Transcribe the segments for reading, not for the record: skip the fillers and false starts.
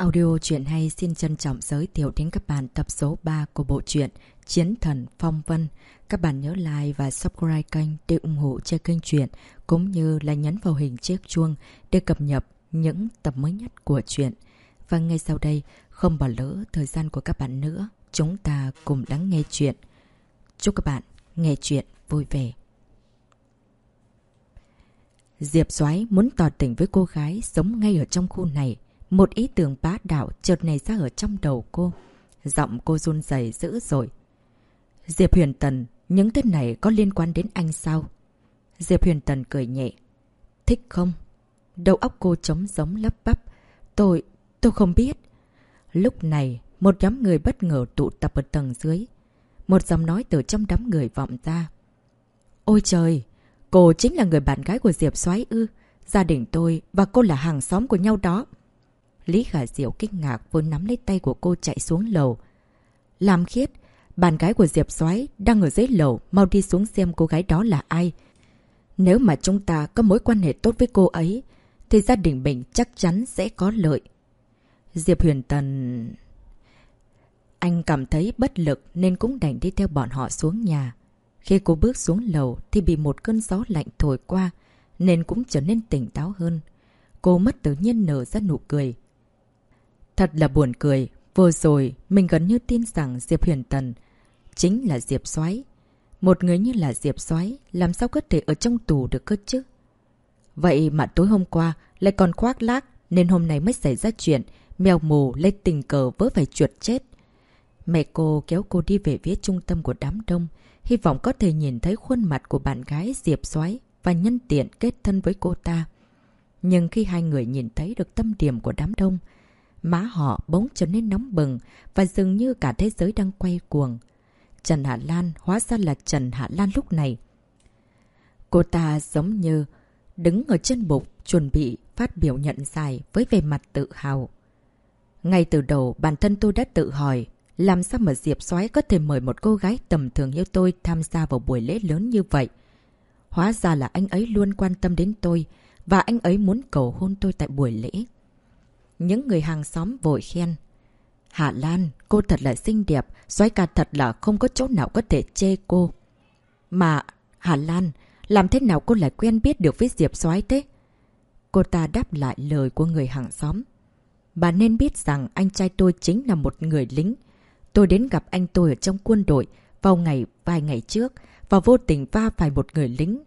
Audio truyện hay xin trân trọng giới thiệu đến các bạn tập số 3 của bộ truyện Chiến Thần Phong Vân. Các bạn nhớ like và subscribe kênh để ủng hộ cho kênh truyện, cũng như là nhấn vào hình chiếc chuông để cập nhật những tập mới nhất của truyện. Và ngay sau đây, không bỏ lỡ thời gian của các bạn nữa, chúng ta cùng lắng nghe truyện. Chúc các bạn nghe truyện vui vẻ. Diệp Soái muốn tỏ tình với cô gái sống ngay ở trong khu này. Một ý tưởng bá đạo chợt nảy ra ở trong đầu cô. Giọng cô run rẩy dữ dội. Diệp Huyền Tần, những tên này có liên quan đến anh sao? Diệp Huyền Tần cười nhẹ. Thích không? Đầu óc cô trống rỗng lắp bắp. Tôi không biết. Lúc này, một nhóm người bất ngờ tụ tập ở tầng dưới. Một giọng nói từ trong đám người vọng ra. Ôi trời! Cô chính là người bạn gái của Diệp Soái ư? Gia đình tôi và cô là hàng xóm của nhau đó. Lý Khả Diệu kinh ngạc vội nắm lấy tay của cô chạy xuống lầu. Lam Khiết, bạn gái của Diệp Soái đang ở dưới lầu, mau đi xuống xem cô gái đó là ai. Nếu mà chúng ta có mối quan hệ tốt với cô ấy, thì gia đình mình chắc chắn sẽ có lợi. Diệp Huyền Tần... Anh cảm thấy bất lực nên cũng đành đi theo bọn họ xuống nhà. Khi cô bước xuống lầu thì bị một cơn gió lạnh thổi qua, nên cũng trở nên tỉnh táo hơn. Cô mất tự nhiên nở ra nụ cười. Thật là buồn cười, vừa rồi mình gần như tin rằng Diệp Huyền Tần chính là Diệp Soái. Một người như là Diệp Soái làm sao có thể ở trong tù được cơ chứ? Vậy mà tối hôm qua lại còn khoác lác, nên hôm nay mới xảy ra chuyện mèo mù lấy tình cờ vớ phải chuột chết. Mẹ cô kéo cô đi về phía trung tâm của đám đông, hy vọng có thể nhìn thấy khuôn mặt của bạn gái Diệp Soái và nhân tiện kết thân với cô ta. Nhưng khi hai người nhìn thấy được tâm điểm của đám đông, má họ bỗng trở nên nóng bừng và dường như cả thế giới đang quay cuồng. Trần Hạ Lan hóa ra là Trần Hạ Lan lúc này. Cô ta giống như đứng ở trên bục chuẩn bị phát biểu nhận giải với vẻ mặt tự hào. Ngay từ đầu bản thân tôi đã tự hỏi làm sao mà Diệp Soái có thể mời một cô gái tầm thường như tôi tham gia vào buổi lễ lớn như vậy. Hóa ra là anh ấy luôn quan tâm đến tôi và anh ấy muốn cầu hôn tôi tại buổi lễ. Những người hàng xóm vội khen. Hạ Lan, cô thật là xinh đẹp, Soái ca thật là không có chỗ nào có thể chê cô. Mà, Hạ Lan, làm thế nào cô lại quen biết được với Diệp Soái thế? Cô ta đáp lại lời của người hàng xóm. Bà nên biết rằng anh trai tôi chính là một người lính. Tôi đến gặp anh tôi ở trong quân đội vào vài ngày trước và vô tình va phải một người lính.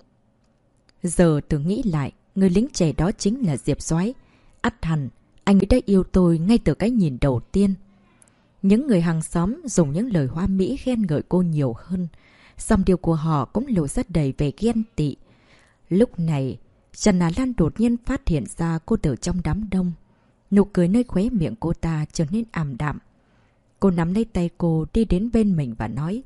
Giờ tôi nghĩ lại, người lính trẻ đó chính là Diệp Soái. Ắt hẳn, anh ấy đã yêu tôi ngay từ cái nhìn đầu tiên. Những người hàng xóm dùng những lời hoa mỹ khen ngợi cô nhiều hơn. Song điều của họ cũng lộ rất đầy về ghen tị. Lúc này, Trần Á Lan đột nhiên phát hiện ra cô từ trong đám đông. Nụ cười nơi khóe miệng cô ta trở nên ảm đạm. Cô nắm lấy tay cô đi đến bên mình và nói.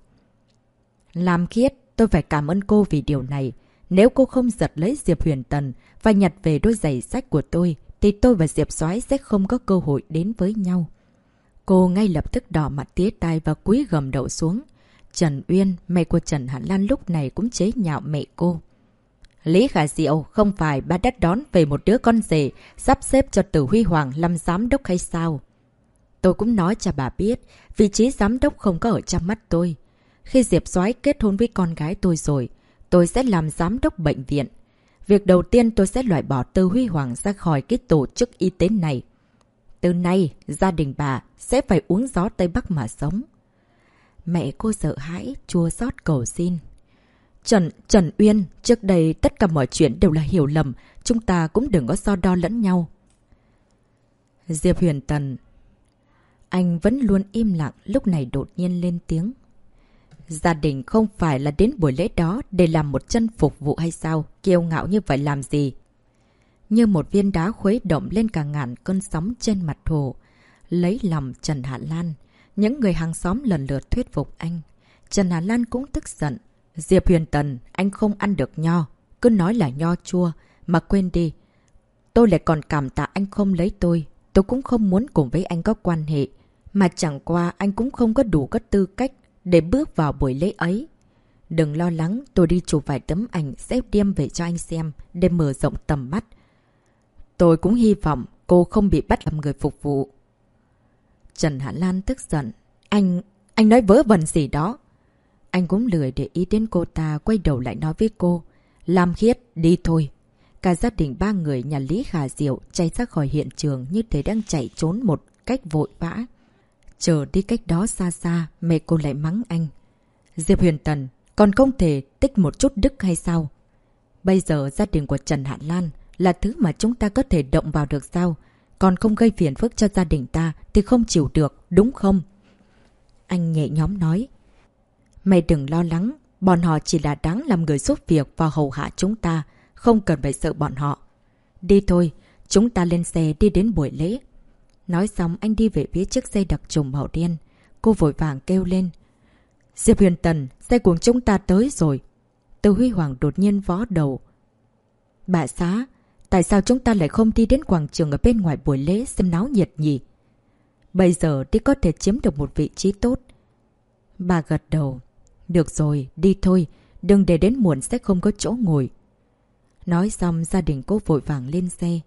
Lam Khiết, tôi phải cảm ơn cô vì điều này. Nếu cô không giật lấy Diệp Huyền Tần và nhặt về đôi giày sách của tôi, thì tôi và Diệp Soái sẽ không có cơ hội đến với nhau. Cô ngay lập tức đỏ mặt tía tai và cúi gầm đầu xuống. Trần Uyên, mẹ của Trần Hạ Lan lúc này cũng chế nhạo mẹ cô. Lý Khả Diệu, không phải bà đã đón về một đứa con rể sắp xếp cho Từ Huy Hoàng làm giám đốc hay sao? Tôi cũng nói cho bà biết, vị trí giám đốc không có ở trong mắt tôi. Khi Diệp Soái kết hôn với con gái tôi rồi, tôi sẽ làm giám đốc bệnh viện. Việc đầu tiên tôi sẽ loại bỏ Từ Huy Hoàng ra khỏi cái tổ chức y tế này. Từ nay, gia đình bà sẽ phải uống gió Tây Bắc mà sống. Mẹ cô sợ hãi, chua xót cầu xin. Trần Uyên, trước đây tất cả mọi chuyện đều là hiểu lầm, chúng ta cũng đừng có so đo lẫn nhau. Diệp Huyền Tần. Anh vẫn luôn im lặng, lúc này đột nhiên lên tiếng. Gia đình không phải là đến buổi lễ đó để làm một chân phục vụ hay sao? Kiêu ngạo như vậy làm gì? Như một viên đá khuấy động lên cả ngàn cơn sóng trên mặt hồ. Lấy lòng Trần Hạ Lan. Những người hàng xóm lần lượt thuyết phục anh. Trần Hạ Lan cũng tức giận. Diệp Huyền Tần, anh không ăn được nho. Cứ nói là nho chua. Mà quên đi. Tôi lại còn cảm tạ anh không lấy tôi. Tôi cũng không muốn cùng với anh có quan hệ. Mà chẳng qua anh cũng không có đủ các tư cách để bước vào buổi lễ ấy. Đừng lo lắng, tôi đi chụp vài tấm ảnh sẽ đem về cho anh xem để mở rộng tầm mắt. Tôi cũng hy vọng cô không bị bắt làm người phục vụ. Trần Hạ Lan tức giận. Anh nói vớ vẩn gì đó. Anh cũng lười để ý đến cô ta, quay đầu lại nói với cô. Lam Khiết, đi thôi. Cả gia đình 3 người nhà Lý Khả Diệu chạy ra khỏi hiện trường như thể đang chạy trốn một cách vội vã. Chờ đi cách đó xa xa, mẹ cô lại mắng anh. Diệp Huyền Tần, còn không thể tích một chút đức hay sao? Bây giờ gia đình của Trần Hạ Lan là thứ mà chúng ta có thể động vào được sao? Còn không gây phiền phức cho gia đình ta thì không chịu được, đúng không? Anh nhẹ nhõm nói. Mày đừng lo lắng, bọn họ chỉ là đáng làm người giúp việc và hầu hạ chúng ta, không cần phải sợ bọn họ. Đi thôi, chúng ta lên xe đi đến buổi lễ. Nói xong anh đi về phía chiếc xe đặc trùng màu đen. Cô vội vàng kêu lên. Diệp Huyền Tần, xe của chúng ta tới rồi. Từ Huy Hoàng đột nhiên vó đầu. Bà xã, tại sao chúng ta lại không đi đến quảng trường ở bên ngoài buổi lễ xem náo nhiệt nhỉ? Bây giờ đi có thể chiếm được một vị trí tốt. Bà gật đầu. Được rồi, đi thôi, đừng để đến muộn sẽ không có chỗ ngồi. Nói xong gia đình cô vội vàng lên xe.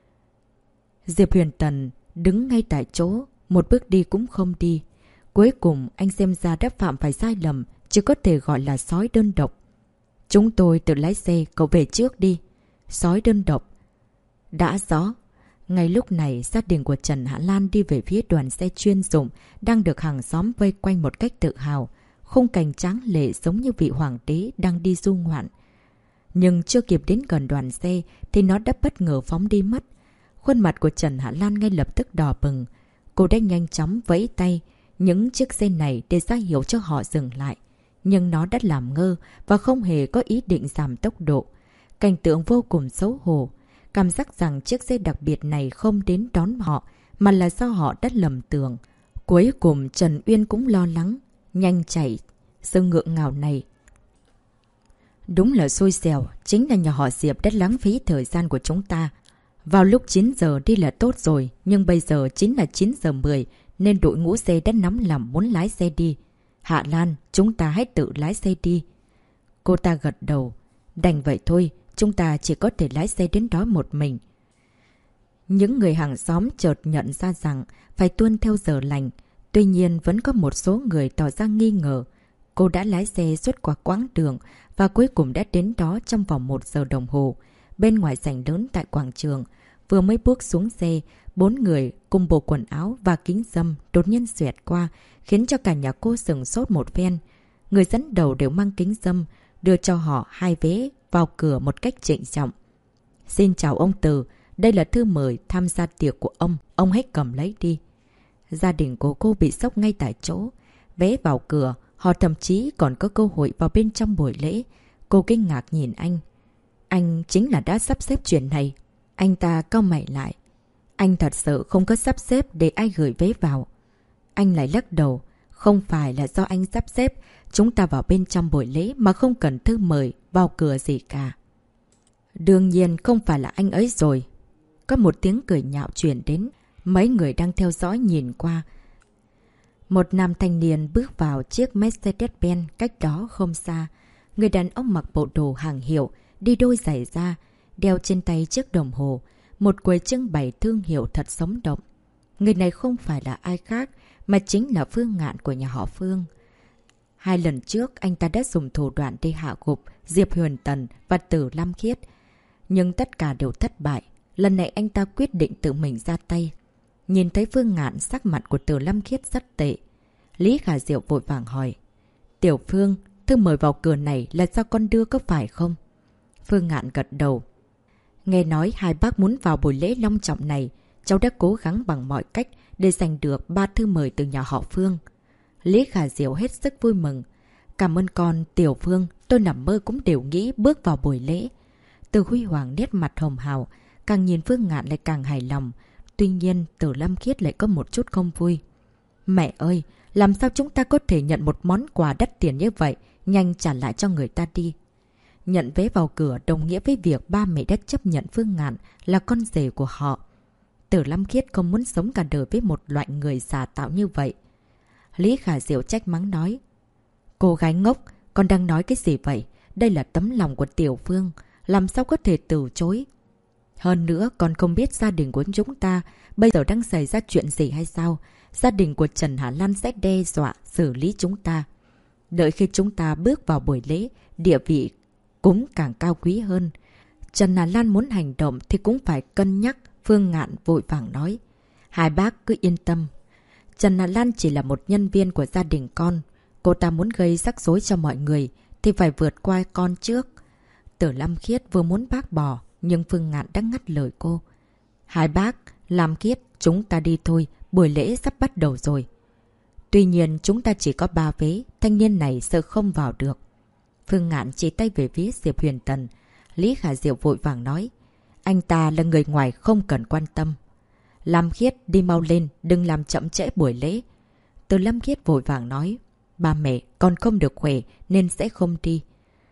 Diệp Huyền Tần đứng ngay tại chỗ, một bước đi cũng không đi. Cuối cùng anh xem ra đã phạm phải sai lầm, chỉ có thể gọi là sói đơn độc. Chúng tôi tự lái xe, cậu về trước đi. Sói đơn độc. Đã rõ. Ngay lúc này, gia đình của Trần Hạ Lan đi về phía đoàn xe chuyên dụng, đang được hàng xóm vây quanh một cách tự hào. Khung cảnh tráng lệ giống như vị hoàng đế đang đi du ngoạn. Nhưng chưa kịp đến gần đoàn xe thì nó đã bất ngờ phóng đi mất. Khuôn mặt của Trần Hạ Lan ngay lập tức đỏ bừng. Cô đã nhanh chóng vẫy tay những chiếc xe này để ra hiệu cho họ dừng lại. Nhưng nó đã làm ngơ và không hề có ý định giảm tốc độ. Cảnh tượng vô cùng xấu hổ. Cảm giác rằng chiếc xe đặc biệt này không đến đón họ mà là do họ đã lầm tưởng. Cuối cùng Trần Uyên cũng lo lắng. Nhanh chạy. Sự ngượng ngào này. Đúng là xui xẻo. Chính là nhà họ Diệp đã lãng phí thời gian của chúng ta. Vào lúc 9 giờ đi là tốt rồi. Nhưng bây giờ chính là 9 giờ 10. Nên đội ngũ xe đã nóng lòng muốn lái xe đi. Hạ Lan, chúng ta hãy tự lái xe đi. Cô ta gật đầu. Đành vậy thôi. Chúng ta chỉ có thể lái xe đến đó một mình. Những người hàng xóm chợt nhận ra rằng phải tuân theo giờ lành. Tuy nhiên vẫn có một số người tỏ ra nghi ngờ. Cô đã lái xe suốt qua quãng đường và cuối cùng đã đến đó trong vòng 1 giờ đồng hồ. Bên ngoài sảnh lớn tại quảng trường, vừa mới bước xuống xe, 4 người cùng bộ quần áo và kính râm đột nhiên xẹt qua, khiến cho cả nhà cô sửng sốt một phen. Người dẫn đầu đều mang kính râm, đưa cho họ 2 vé vào cửa một cách trịnh trọng. Xin chào ông Từ, đây là thư mời tham gia tiệc của ông hãy cầm lấy đi. Gia đình của cô bị sốc ngay tại chỗ. Vé vào cửa, họ thậm chí còn có cơ hội vào bên trong buổi lễ. Cô kinh ngạc nhìn anh. Anh chính là đã sắp xếp chuyện này. Anh ta cau mày lại. Anh thật sự không có sắp xếp để ai gửi vé vào. Anh lại lắc đầu. Không phải là do anh sắp xếp. Chúng ta vào bên trong buổi lễ mà không cần thư mời vào cửa gì cả. Đương nhiên không phải là anh ấy rồi. Có một tiếng cười nhạo truyền đến. Mấy người đang theo dõi nhìn qua. Một nam thanh niên bước vào chiếc Mercedes-Benz cách đó không xa. Người đàn ông mặc bộ đồ hàng hiệu, đi đôi giày da, đeo trên tay chiếc đồng hồ. Một quầy trưng bày thương hiệu thật sống động. Người này không phải là ai khác, mà chính là Phương Ngạn của nhà họ Phương. 2 lần trước, anh ta đã dùng thủ đoạn để hạ gục Diệp Huyền Tần và Tử Lam Khiết. Nhưng tất cả đều thất bại. Lần này anh ta quyết định tự mình ra tay. Nhìn thấy Phương Ngạn, sắc mặt của Tử Lam Khiết rất tệ. Lý Khả Diệu vội vàng hỏi. Tiểu Phương, thư mời vào cửa này là do con đưa có phải không? Phương Ngạn gật đầu. Nghe nói 2 bác muốn vào buổi lễ long trọng này. Cháu đã cố gắng bằng mọi cách để giành được 3 thư mời từ nhà họ Phương. Lý Khả Diệu hết sức vui mừng. Cảm ơn con, Tiểu Phương. Tôi nằm mơ cũng đều nghĩ bước vào buổi lễ. Từ Huy Hoàng nét mặt hồng hào. Càng nhìn Phương Ngạn lại càng hài lòng. Tuy nhiên, Tử Lam Khiết lại có một chút không vui. Mẹ ơi, làm sao chúng ta có thể nhận một món quà đắt tiền như vậy, nhanh trả lại cho người ta đi. Nhận vé vào cửa đồng nghĩa với việc ba mẹ đã chấp nhận Phương Ngạn là con rể của họ. Tử Lam Khiết không muốn sống cả đời với một loại người giả tạo như vậy. Lý Khả Diệu trách mắng nói. Cô gái ngốc, con đang nói cái gì vậy? Đây là tấm lòng của Tiểu Phương, làm sao có thể từ chối? Hơn nữa, con không biết gia đình của chúng ta bây giờ đang xảy ra chuyện gì hay sao? gia đình của Trần Hà Lan sẽ đe dọa xử lý chúng ta. Đợi khi chúng ta bước vào buổi lễ, địa vị cũng càng cao quý hơn. Trần Hà Lan muốn hành động thì cũng phải cân nhắc, Phương Ngạn vội vàng nói. Hai bác cứ yên tâm. Trần Hà Lan chỉ là một nhân viên của gia đình con. Cô ta muốn gây rắc rối cho mọi người thì phải vượt qua con trước. Tử Lam Khiết vừa muốn bác bỏ, nhưng Phương Ngạn đã ngắt lời cô. Hai bác, Lam Khiết, chúng ta đi thôi, buổi lễ sắp bắt đầu rồi. Tuy nhiên chúng ta chỉ có 3 vé, thanh niên này sợ không vào được. Phương Ngạn chỉ tay về phía Diệp Huyền Tần. Lý Khả Diệu vội vàng nói. Anh ta là người ngoài không cần quan tâm. Lam Khiết đi mau lên, đừng làm chậm trễ buổi lễ. Từ Lam Khiết vội vàng nói. Ba mẹ, con không được khỏe nên sẽ không đi.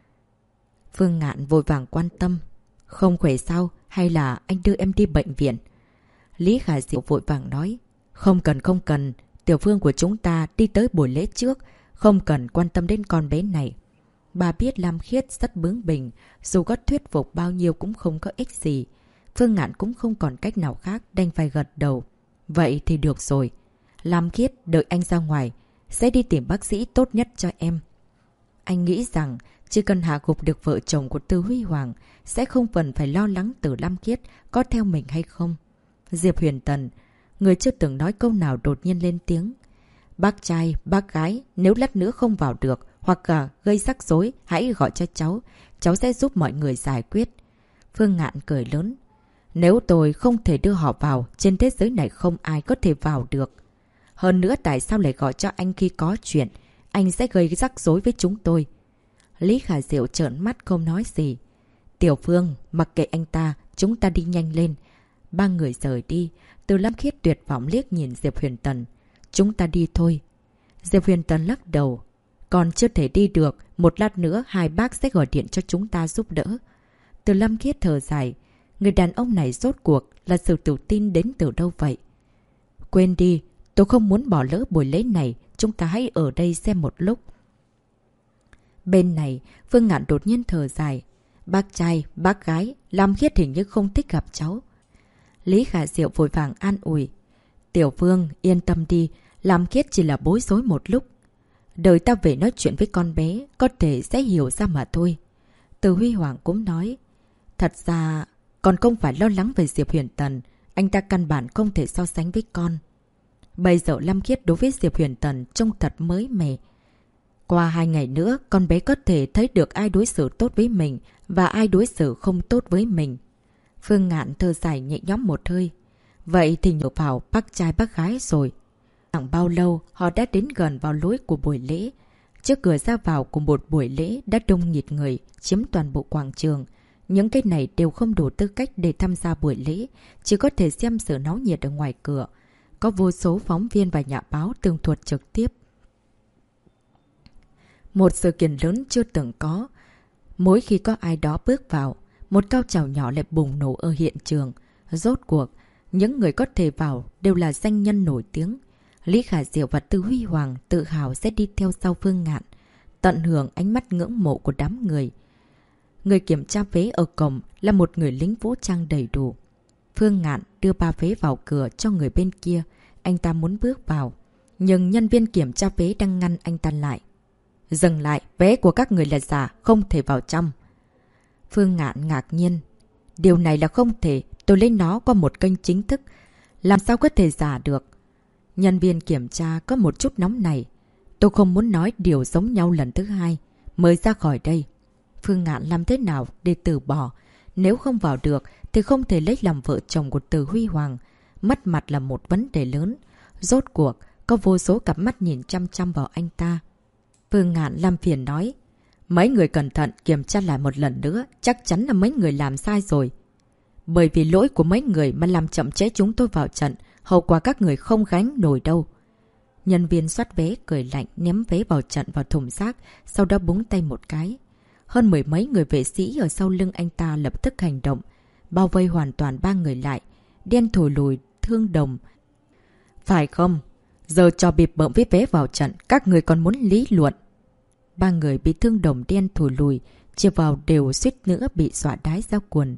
Phương Ngạn vội vàng quan tâm. Không khỏe sao? Hay là anh đưa em đi bệnh viện? Lý Khả Diệu vội vàng nói. Không cần không cần. Tiểu Phương của chúng ta đi tới buổi lễ trước. Không cần quan tâm đến con bé này. Bà biết Lam Khiết rất bướng bỉnh. Dù có thuyết phục bao nhiêu cũng không có ích gì. Phương Ngạn cũng không còn cách nào khác, đành phải gật đầu. Vậy thì được rồi. Lam Khiết đợi anh ra ngoài. Sẽ đi tìm bác sĩ tốt nhất cho em. Anh nghĩ rằng chỉ cần hạ gục được vợ chồng của Từ Huy Hoàng sẽ không cần phải lo lắng Từ Lam Khiết có theo mình hay không. Diệp Huyền Tần, người chưa từng nói câu nào đột nhiên lên tiếng. Bác trai, bác gái, nếu lát nữa không vào được hoặc gây rắc rối, hãy gọi cho cháu. Cháu sẽ giúp mọi người giải quyết. Phương Ngạn cười lớn. Nếu tôi không thể đưa họ vào, trên thế giới này không ai có thể vào được. Hơn nữa tại sao lại gọi cho anh khi có chuyện? Anh sẽ gây rắc rối với chúng tôi. Lý Khả Diệu trợn mắt không nói gì. Tiểu Phương, mặc kệ anh ta, chúng ta đi nhanh lên. Ba người rời đi. Từ Lam Khiết tuyệt vọng liếc nhìn Diệp Huyền Tần. Chúng ta đi thôi. Diệp Huyền Tần lắc đầu. Còn chưa thể đi được. Một lát nữa hai bác sẽ gọi điện cho chúng ta giúp đỡ. Từ Lam Khiết thở dài. Người đàn ông này rốt cuộc là sự tự tin đến từ đâu vậy? Quên đi. Tôi không muốn bỏ lỡ buổi lễ này. Chúng ta hãy ở đây xem một lúc. Bên này, Phương Ngạn đột nhiên thở dài. Bác trai, bác gái, Lam Khiết hình như không thích gặp cháu. Lý Khả Diệu vội vàng an ủi. Tiểu Phương, yên tâm đi. Lam Khiết chỉ là bối rối một lúc. Đợi ta về nói chuyện với con bé, có thể sẽ hiểu ra mà thôi. Từ Huy Hoàng cũng nói. Thật ra, còn không phải lo lắng về Diệp Huyền Tần. Anh ta căn bản không thể so sánh với con. Bây giờ Lam Khiết đối với Diệp Huyền Tần trông thật mới mẻ. Qua 2 ngày nữa, con bé có thể thấy được ai đối xử tốt với mình và ai đối xử không tốt với mình. Phương Ngạn thở dài nhẹ nhõm một hơi. Vậy thì nhờ vào bác trai bác gái rồi. Chẳng bao lâu, họ đã đến gần vào lối của buổi lễ. Trước cửa ra vào của một buổi lễ đã đông nghịt người, chiếm toàn bộ quảng trường. Những cái này đều không đủ tư cách để tham gia buổi lễ, chỉ có thể xem sự náo nhiệt ở ngoài cửa. Có vô số phóng viên và nhà báo tường thuật trực tiếp. Một sự kiện lớn chưa từng có. Mỗi khi có ai đó bước vào, một cao trào nhỏ lại bùng nổ ở hiện trường. Rốt cuộc, những người có thể vào đều là danh nhân nổi tiếng. Lý Khả Diệu và Từ Huy Hoàng tự hào sẽ đi theo sau Phương Ngạn, tận hưởng ánh mắt ngưỡng mộ của đám người. Người kiểm tra vé ở cổng là một người lính vũ trang đầy đủ. Phương Ngạn đưa 3 vé vào cửa cho người bên kia. Anh ta muốn bước vào, nhưng nhân viên kiểm tra vé đang ngăn anh ta lại. Dừng lại, vé của các người là giả, không thể vào trong. Phương Ngạn ngạc nhiên. Điều này là không thể, tôi lấy nó qua một kênh chính thức. Làm sao có thể giả được? Nhân viên kiểm tra có một chút nóng này. Tôi không muốn nói điều giống nhau lần thứ hai. Mời ra khỏi đây. Phương Ngạn làm thế nào để từ bỏ? Nếu không vào được thì không thể lấy làm vợ chồng của Từ Huy Hoàng. Mất mặt là một vấn đề lớn. Rốt cuộc, có vô số cặp mắt nhìn chăm chăm vào anh ta. Phương Ngạn làm phiền nói. Mấy người cẩn thận kiểm tra lại một lần nữa. Chắc chắn là mấy người làm sai rồi. Bởi vì lỗi của mấy người mà làm chậm trễ chúng tôi vào trận. Hậu quả các người không gánh nổi đâu. Nhân viên soát vé cười lạnh ném vé vào trận vào thùng rác. Sau đó búng tay một cái. Hơn 10 mấy người vệ sĩ ở sau lưng anh ta lập tức hành động. Bao vây hoàn toàn 3 người lại. Đen thổi lùi, Thương Đồng. Phải không? Giờ cho bịp bợm với vé vào trận. Các người còn muốn lý luận. 3 người bị Thương Đồng đen thổi lùi. Chia vào đều suýt nữa bị dọa đái ra quần.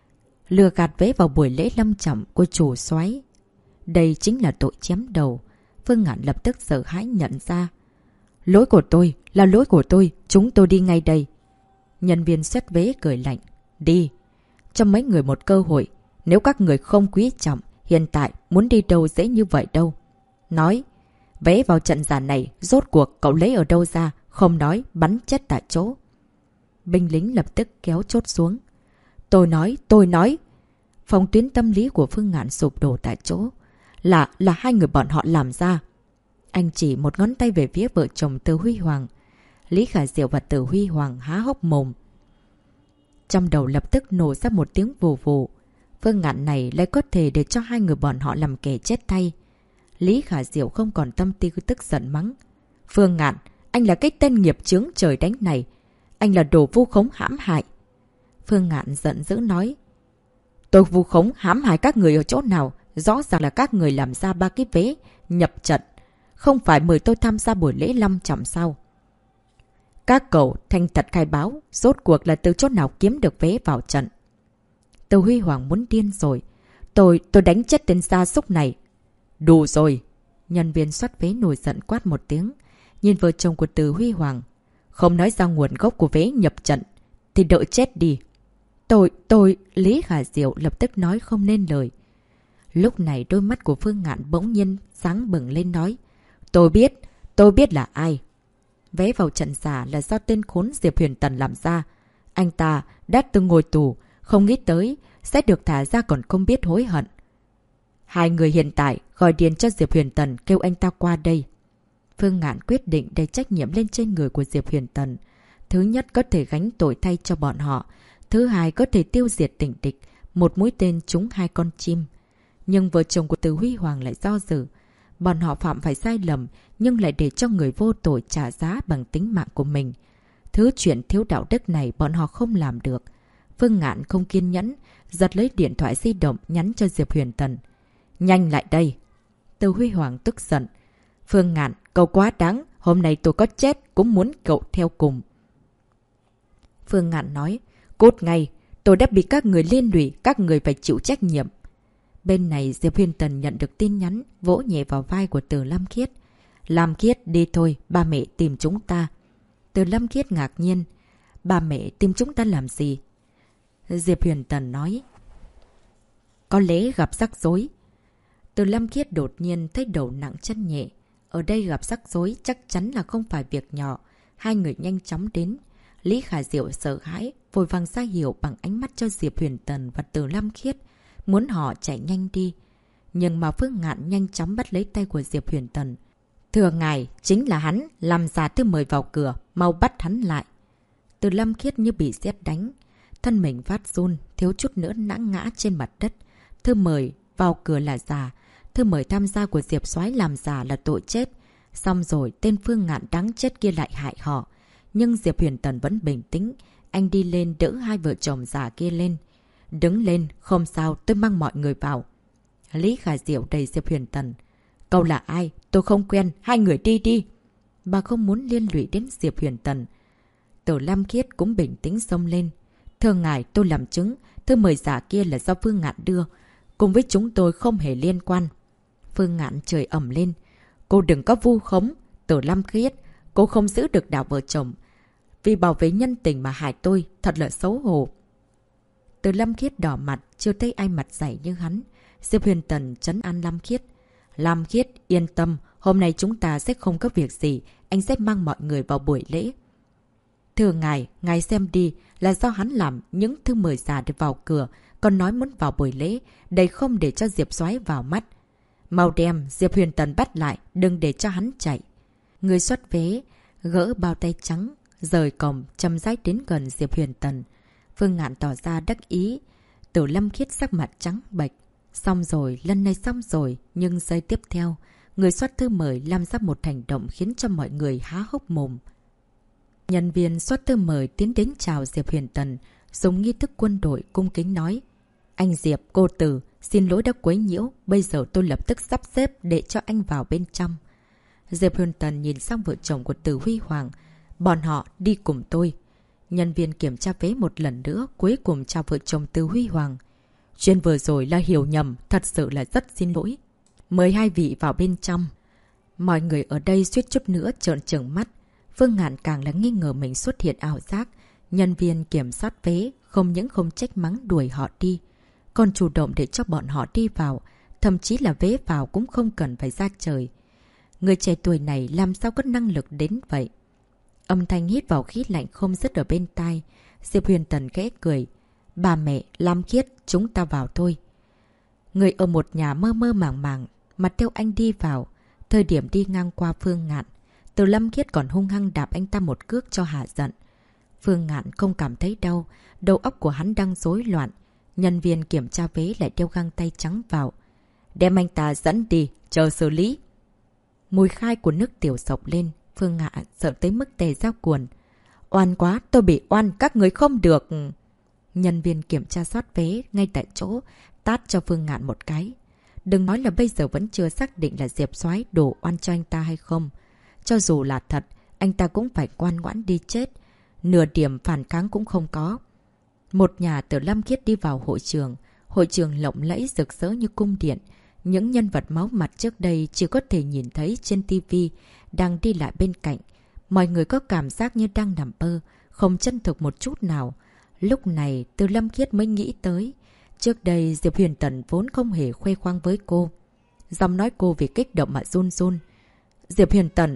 Lừa gạt vé vào buổi lễ lâm trọng của chủ soái. Đây chính là tội chém đầu. Phương Ngạn lập tức sợ hãi nhận ra. Lỗi của tôi, là lỗi của tôi, chúng tôi đi ngay đây. Nhân viên xuất vé cười lạnh. Đi. Cho mấy người một cơ hội. Nếu các người không quý trọng, hiện tại muốn đi đâu dễ như vậy đâu. Nói. Vé vào trận giả này, rốt cuộc cậu lấy ở đâu ra, không nói, bắn chết tại chỗ. Binh lính lập tức kéo chốt xuống. Tôi nói. Phòng tuyến tâm lý của Phương Ngạn sụp đổ tại chỗ. Là hai người bọn họ làm ra. Anh chỉ một ngón tay về phía vợ chồng Từ Huy Hoàng. Lý Khả Diệu và Từ Huy Hoàng há hốc mồm. Trong đầu lập tức nổ ra một tiếng vù vù. Phương Ngạn này lại có thể để cho hai người bọn họ làm kẻ chết thay. Lý Khả Diệu không còn tâm tư tức giận mắng. Phương Ngạn, anh là cái tên nghiệp chướng trời đánh này. Anh là đồ vu khống hãm hại. Phương Ngạn giận dữ nói. Tôi vu khống hãm hại các người ở chỗ nào? Rõ ràng là các người làm ra 3 cái vé nhập trận. Không phải mời tôi tham gia buổi lễ long trọng sao? Các cậu thành thật khai báo, rốt cuộc là từ chỗ nào kiếm được vé vào trận. Từ Huy Hoàng muốn điên rồi. Tôi đánh chết tên gia súc này. Đủ rồi. Nhân viên soát vé nổi giận quát một tiếng. Nhìn vợ chồng của Từ Huy Hoàng. Không nói ra nguồn gốc của vé nhập trận thì đợi chết đi. Lý Khả Diệu lập tức nói không nên lời. Lúc này đôi mắt của Phương Ngạn bỗng nhiên sáng bừng lên nói. Tôi biết là ai. Vé vào trận giả là do tên khốn Diệp Huyền Tần làm ra. Anh ta đã từng ngồi tù, không nghĩ tới sẽ được thả ra còn không biết hối hận. Hai người hiện tại gọi điện cho Diệp Huyền Tần kêu anh ta qua đây. Phương Ngạn quyết định đẩy trách nhiệm lên trên người của Diệp Huyền Tần. Thứ nhất có thể gánh tội thay cho bọn họ. Thứ hai có thể tiêu diệt tình địch. Một mũi tên trúng 2 con chim. Nhưng vợ chồng của Từ Huy Hoàng lại do dự. Bọn họ phạm phải sai lầm nhưng lại để cho người vô tội trả giá bằng tính mạng của mình. Thứ chuyện thiếu đạo đức này bọn họ không làm được. Phương Ngạn không kiên nhẫn, giật lấy điện thoại di động nhắn cho Diệp Huyền Tần. Nhanh lại đây. Từ Huy Hoàng tức giận. Phương Ngạn, cậu quá đáng, hôm nay tôi có chết cũng muốn cậu theo cùng. Phương Ngạn nói, cút ngay, tôi đã bị các người liên lụy, các người phải chịu trách nhiệm. Bên này Diệp Huyền Tần nhận được tin nhắn, vỗ nhẹ vào vai của Từ Lam Khiết. Lam Khiết, đi thôi, ba mẹ tìm chúng ta. Từ Lam Khiết ngạc nhiên. Ba mẹ tìm chúng ta làm gì? Diệp Huyền Tần nói. Có lẽ gặp rắc rối. Từ Lam Khiết đột nhiên thấy đầu nặng chân nhẹ. Ở đây gặp rắc rối chắc chắn là không phải việc nhỏ. Hai người nhanh chóng đến. Lý Khả Diệu sợ hãi, vội vàng ra hiệu bằng ánh mắt cho Diệp Huyền Tần và Từ Lam Khiết. Muốn họ chạy nhanh đi. Nhưng mà Phương Ngạn nhanh chóng bắt lấy tay của Diệp Huyền Tần. Thưa ngài, chính là hắn, làm giả thư mời vào cửa, mau bắt hắn lại. Từ Lam Khiết như bị sét đánh. Thân mình phát run, thiếu chút nữa ngã trên mặt đất. Thư mời vào cửa là giả. Thư mời tham gia của Diệp Soái làm giả là tội chết. Xong rồi tên Phương Ngạn đáng chết kia lại hại họ. Nhưng Diệp Huyền Tần vẫn bình tĩnh. Anh đi lên đỡ hai vợ chồng già kia lên. Đứng lên, không sao, tôi mang mọi người vào. Lý Khả Diệu đẩy Diệp Huyền Tần. Cậu là ai? Tôi không quen, hai người đi đi. Bà không muốn liên lụy đến Diệp Huyền Tần. Từ Lam Khiết cũng bình tĩnh xông lên. Thưa ngài, tôi làm chứng, thư mời giả kia là do Phương Ngạn đưa. Cùng với chúng tôi không hề liên quan. Phương Ngạn trời ẩm lên. Cô đừng có vu khống. Từ Lam Khiết, cô không giữ được đạo vợ chồng. Vì bảo vệ nhân tình mà hại tôi, thật là xấu hổ. Từ Lam Khiết đỏ mặt, chưa thấy ai mặt dày như hắn. Diệp Huyền Tần trấn an Lam Khiết. Lam Khiết, yên tâm, hôm nay chúng ta sẽ không có việc gì, anh sẽ mang mọi người vào buổi lễ. Thưa ngài xem đi, là do hắn làm những thư mời giả để vào cửa, còn nói muốn vào buổi lễ, đây không để cho Diệp Soái vào mắt. Mau đem Diệp Huyền Tần bắt lại, đừng để cho hắn chạy. Người xuất vé, gỡ bao tay trắng, rời cổng, chăm rãi đến gần Diệp Huyền Tần. Phương Ngạn tỏ ra đắc ý, Từ Lam Khiết sắc mặt trắng bệch. Xong rồi, lần này xong rồi, nhưng giây tiếp theo, người soát thư mời làm ra một hành động khiến cho mọi người há hốc mồm. Nhân viên soát thư mời tiến đến chào Diệp Huyền Tần, dùng nghi thức quân đội cung kính nói. Anh Diệp, cô Từ, xin lỗi đã quấy nhiễu, bây giờ tôi lập tức sắp xếp để cho anh vào bên trong. Diệp Huyền Tần nhìn sang vợ chồng của Từ Huy Hoàng, bọn họ đi cùng tôi. Nhân viên kiểm tra vé một lần nữa, cuối cùng chào vợ chồng Từ Huy Hoàng. Chuyện vừa rồi là hiểu nhầm, thật sự là rất xin lỗi. Mời hai vị vào bên trong. Mọi người ở đây suýt chút nữa trợn trừng mắt. Phương Ngạn càng là nghi ngờ mình xuất hiện ảo giác. Nhân viên kiểm soát vé không những không trách mắng đuổi họ đi, còn chủ động để cho bọn họ đi vào. Thậm chí là vé vào cũng không cần phải ra trời. Người trẻ tuổi này làm sao có năng lực đến vậy? Âm thanh hít vào khí lạnh không dứt ở bên tai. Diệp Huyền Tần khẽ cười. Bà mẹ, Lam Khiết, chúng ta vào thôi. Người ở một nhà mơ mơ màng màng, mặt theo anh đi vào. Thời điểm đi ngang qua Phương Ngạn, Từ Lâm Khiết còn hung hăng đạp anh ta một cước cho hạ giận. Phương Ngạn không cảm thấy đau, đầu óc của hắn đang rối loạn. Nhân viên kiểm tra vé lại đeo găng tay trắng vào. Đem anh ta dẫn đi, chờ xử lý. Mùi khai của nước tiểu sộc lên, Phương Ngạn sợ tới mức tè ra quần. Oan quá, tôi bị oan, các người không được. Nhân viên kiểm tra soát vé ngay tại chỗ, tát cho Phương Ngạn một cái. Đừng nói là bây giờ vẫn chưa xác định là Diệp Soái đổ oan cho anh ta hay không. Cho dù là thật, anh ta cũng phải ngoan ngoãn đi chết. Nửa điểm phản kháng cũng không có. Một nhà Từ Lâm Khiết đi vào hội trường. Hội trường lộng lẫy rực rỡ như cung điện. Những nhân vật máu mặt trước đây chỉ có thể nhìn thấy trên tivi đang đi lại bên cạnh. Mọi người có cảm giác như đang nằm mơ, không chân thực một chút nào. Lúc này Từ Lâm Khiết mới nghĩ tới. Trước đây Diệp Huyền Tần vốn không hề khoe khoang với cô. Giọng nói cô vì kích động mà run run. Diệp Huyền Tần,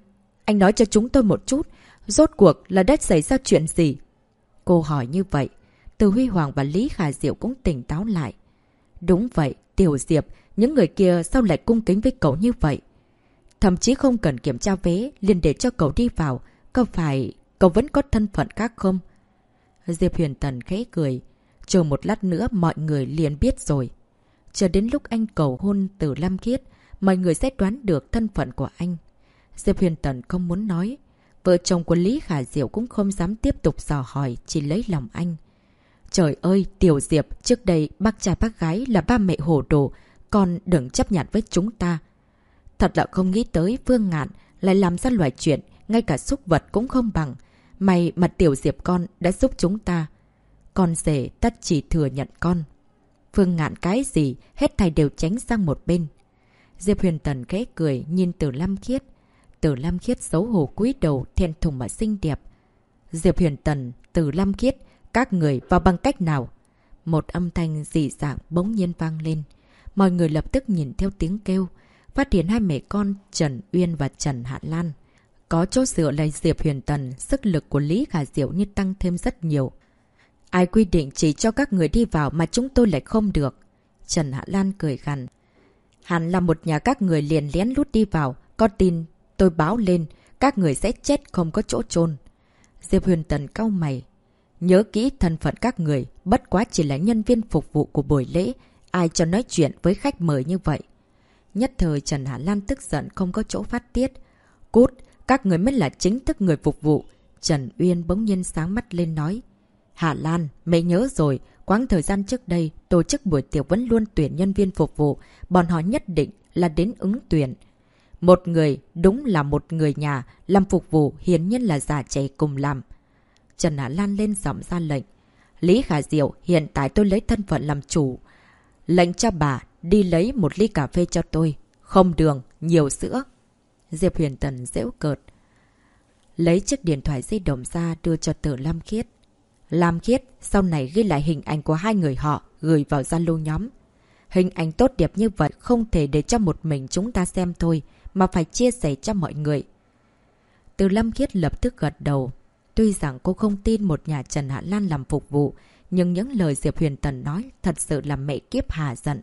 anh nói cho chúng tôi một chút. Rốt cuộc là đã xảy ra chuyện gì? Cô hỏi như vậy. Từ Huy Hoàng và Lý Khả Diệu cũng tỉnh táo lại. Đúng vậy, Tiểu Diệp, những người kia sao lại cung kính với cậu như vậy? Thậm chí không cần kiểm tra vé, liền để cho cậu đi vào. Có phải cậu vẫn có thân phận khác không? Diệp Huyền Tần khẽ cười. Chờ một lát nữa mọi người liền biết rồi. Chờ đến lúc anh cầu hôn Từ Lâm Khiết, mọi người sẽ đoán được thân phận của anh. Diệp Huyền Tần không muốn nói. Vợ chồng của Lý Khả Diệu cũng không dám tiếp tục dò hỏi, chỉ lấy lòng anh. Trời ơi, Tiểu Diệp, trước đây bác trai bác gái là ba mẹ hồ đồ, con đừng chấp nhận với chúng ta. Thật là không nghĩ tới Phương Ngạn lại làm ra loại chuyện, ngay cả súc vật cũng không bằng. May mà Tiểu Diệp con đã giúp chúng ta. Con rể ta chỉ thừa nhận con. Phương Ngạn cái gì, hết thảy đều tránh sang một bên. Diệp Huyền Tần khẽ cười nhìn Từ Lâm Khiết. Từ Lâm Khiết xấu hổ cúi đầu, thẹn thùng mà xinh đẹp. Diệp Huyền Tần, Từ Lâm Khiết, các người vào bằng cách nào? Một âm thanh dị dạng bỗng nhiên vang lên. Mọi người lập tức nhìn theo tiếng kêu, phát hiện hai mẹ con Trần Uyên và Trần Hạ Lan. Có chỗ dựa lại Diệp Huyền Tần, sức lực của Lý Khả Diệu như tăng thêm rất nhiều. Ai quy định chỉ cho các người đi vào mà chúng tôi lại không được? Trần Hạ Lan cười gằn. Hẳn là một nhà các người liền lén lút đi vào, có tin tôi báo lên, các người sẽ chết không có chỗ chôn. Diệp Huyền Tần cau mày. Nhớ kỹ thân phận các người, bất quá chỉ là nhân viên phục vụ của buổi lễ, ai cho nói chuyện với khách mời như vậy. Nhất thời Trần Hạ Lan tức giận không có chỗ phát tiết. Cút, các người mới là chính thức người phục vụ. Trần Uyên bỗng nhiên sáng mắt lên nói. Hạ Lan, mày nhớ rồi, quãng thời gian trước đây, tổ chức buổi tiệc vẫn luôn tuyển nhân viên phục vụ, bọn họ nhất định là đến ứng tuyển. Một người, đúng là một người nhà, làm phục vụ hiển nhiên là già trẻ cùng làm. Trần Hạ Lan lên giọng ra lệnh. Lý Khả Diệu, hiện tại tôi lấy thân phận làm chủ. Lệnh cho bà đi lấy một ly cà phê cho tôi. Không đường, nhiều sữa. Diệp Huyền Tần giễu cợt. Lấy chiếc điện thoại di động ra đưa cho Từ Lâm Khiết. Lam Khiết, sau này ghi lại hình ảnh của hai người họ, gửi vào Zalo nhóm. Hình ảnh tốt đẹp như vậy không thể để cho một mình chúng ta xem thôi, mà phải chia sẻ cho mọi người. Từ Lâm Khiết lập tức gật đầu. Tuy rằng cô không tin một nhà Trần Hạ Lan làm phục vụ, nhưng những lời Diệp Huyền Tần nói thật sự là mẹ kiếp hà giận.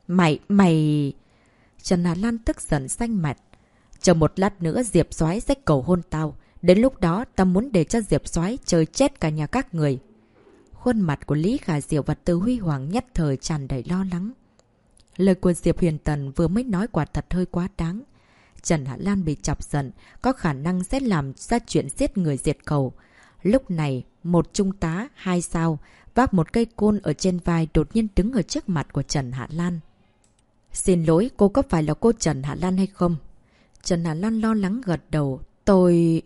Mày... Trần Hạ Lan tức giận xanh mặt. Chờ một lát nữa Diệp Soái sẽ cầu hôn tao. Đến lúc đó tao muốn để cho Diệp Soái chơi chết cả nhà các người. Khuôn mặt của Lý Khả Diệu và Từ Huy Hoàng nhất thời tràn đầy lo lắng. Lời của Diệp Huyền Tần vừa mới nói quả thật hơi quá đáng. Trần Hạ Lan bị chọc giận, có khả năng sẽ làm ra chuyện giết người diệt khẩu. Lúc này, một trung tá 2 sao vác một cây côn ở trên vai đột nhiên đứng ở trước mặt của Trần Hạ Lan. Xin lỗi, cô có phải là cô Trần Hạ Lan hay không? Trần Hạ Lan lo lắng gật đầu. Tôi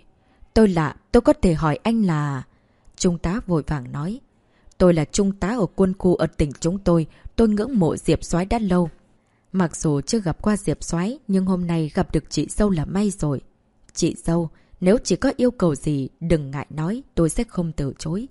có thể hỏi anh là... Trung tá vội vàng nói. Tôi là trung tá ở quân khu ở tỉnh chúng tôi ngưỡng mộ Diệp Soái đã lâu. Mặc dù chưa gặp qua Diệp Soái nhưng hôm nay gặp được chị dâu là may rồi. Chị dâu, nếu chỉ có yêu cầu gì, đừng ngại nói, tôi sẽ không từ chối.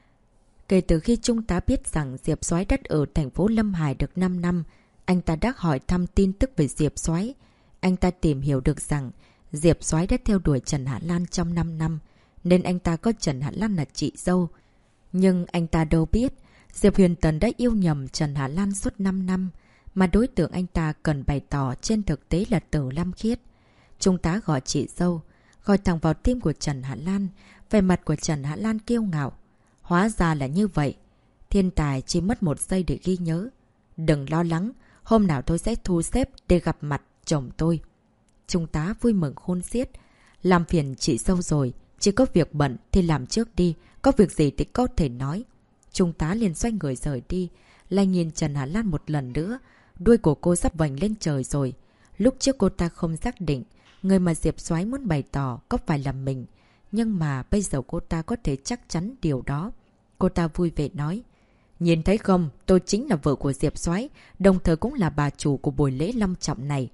Kể từ khi Trung tá biết rằng Diệp Soái đã ở thành phố Lâm Hải được 5 năm, anh ta đã hỏi thăm tin tức về Diệp Soái. Anh ta tìm hiểu được rằng Diệp Soái đã theo đuổi Trần Hạ Lan trong 5 năm, nên anh ta có Trần Hạ Lan là chị dâu. Nhưng anh ta đâu biết, Diệp Huyền Tần đã yêu nhầm Trần Hạ Lan suốt 5 năm, mà đối tượng anh ta cần bày tỏ trên thực tế là Từ Lam Khiết. Trung tá gọi chị dâu, gọi thẳng vào tim của Trần Hạ Lan, vẻ mặt của Trần Hạ Lan kiêu ngạo. Hóa ra là như vậy. Thiên tài chỉ mất 1 giây để ghi nhớ. Đừng lo lắng, hôm nào tôi sẽ thu xếp để gặp mặt chồng tôi. Trung tá vui mừng khôn xiết. Làm phiền chị dâu rồi, chỉ có việc bận thì làm trước đi, có việc gì thì có thể nói. Trung tá liền xoay người rời đi, lại nhìn Trần Hạ Lan một lần nữa. Đuôi của cô sắp vành lên trời rồi. Lúc trước cô ta không xác định người mà Diệp Soái muốn bày tỏ có phải là mình. Nhưng mà bây giờ cô ta có thể chắc chắn điều đó. Cô ta vui vẻ nói. Nhìn thấy không, tôi chính là vợ của Diệp Soái, đồng thời cũng là bà chủ của buổi lễ long trọng này.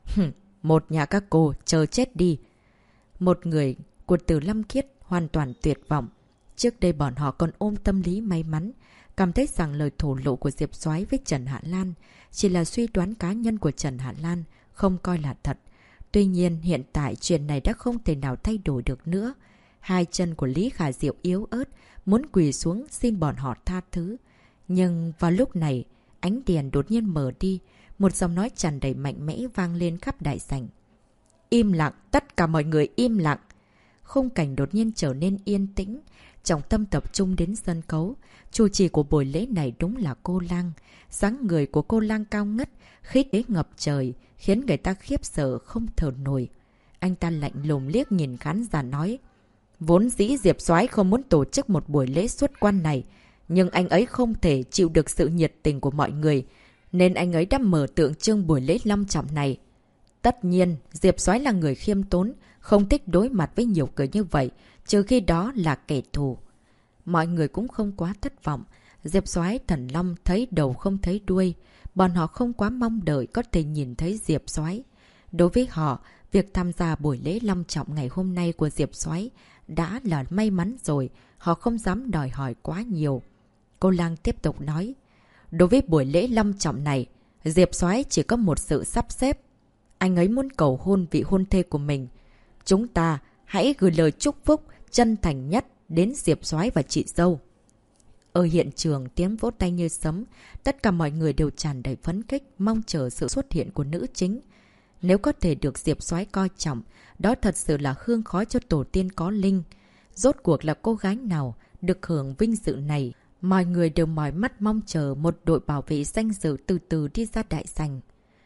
Một nhà các cô, chờ chết đi. Một người của Từ Lam Khiết hoàn toàn tuyệt vọng. Trước đây bọn họ còn ôm tâm lý may mắn, cảm thấy rằng lời thổ lộ của Diệp Soái với Trần Hạ Lan chỉ là suy đoán cá nhân của Trần Hạ Lan, không coi là thật. Tuy nhiên, hiện tại chuyện này đã không thể nào thay đổi được nữa. Hai chân của Lý Khả Diệu yếu ớt, muốn quỳ xuống xin bọn họ tha thứ. Nhưng vào lúc này, ánh đèn đột nhiên mở đi, một giọng nói tràn đầy mạnh mẽ vang lên khắp đại sảnh. Im lặng, tất cả mọi người im lặng. Khung cảnh đột nhiên trở nên yên tĩnh, trọng tâm tập trung đến sân khấu. Chủ trì của buổi lễ này đúng là cô Lang. Dáng người của cô Lang cao ngất, khí thế ngập trời, khiến người ta khiếp sợ không thở nổi. Anh ta lạnh lùng liếc nhìn khán giả nói. Vốn dĩ Diệp Soái không muốn tổ chức một buổi lễ xuất quan này, nhưng anh ấy không thể chịu được sự nhiệt tình của mọi người, nên anh ấy đã mở tượng trưng buổi lễ long trọng này. Tất nhiên, Diệp Soái là người khiêm tốn, không thích đối mặt với nhiều người như vậy, trừ khi đó là kẻ thù. Mọi người cũng không quá thất vọng. Diệp Soái Thần Long thấy đầu không thấy đuôi. Bọn họ không quá mong đợi có thể nhìn thấy Diệp Soái. Đối với họ, việc tham gia buổi lễ long trọng ngày hôm nay của Diệp Soái đã là may mắn rồi. Họ không dám đòi hỏi quá nhiều. Cô Lang tiếp tục nói. Đối với buổi lễ long trọng này, Diệp Soái chỉ có một sự sắp xếp. Anh ấy muốn cầu hôn vị hôn thê của mình. Chúng ta hãy gửi lời chúc phúc chân thành nhất đến Diệp Soái và chị dâu. Ở hiện trường tiếng vỗ tay như sấm, tất cả mọi người đều tràn đầy phấn khích, mong chờ sự xuất hiện của nữ chính. Nếu có thể được Diệp Soái coi trọng, đó thật sự là hương khói cho tổ tiên có linh. Rốt cuộc là cô gái nào được hưởng vinh dự này? Mọi người đều mỏi mắt mong chờ một đội bảo vệ danh dự từ từ đi ra đại sảnh.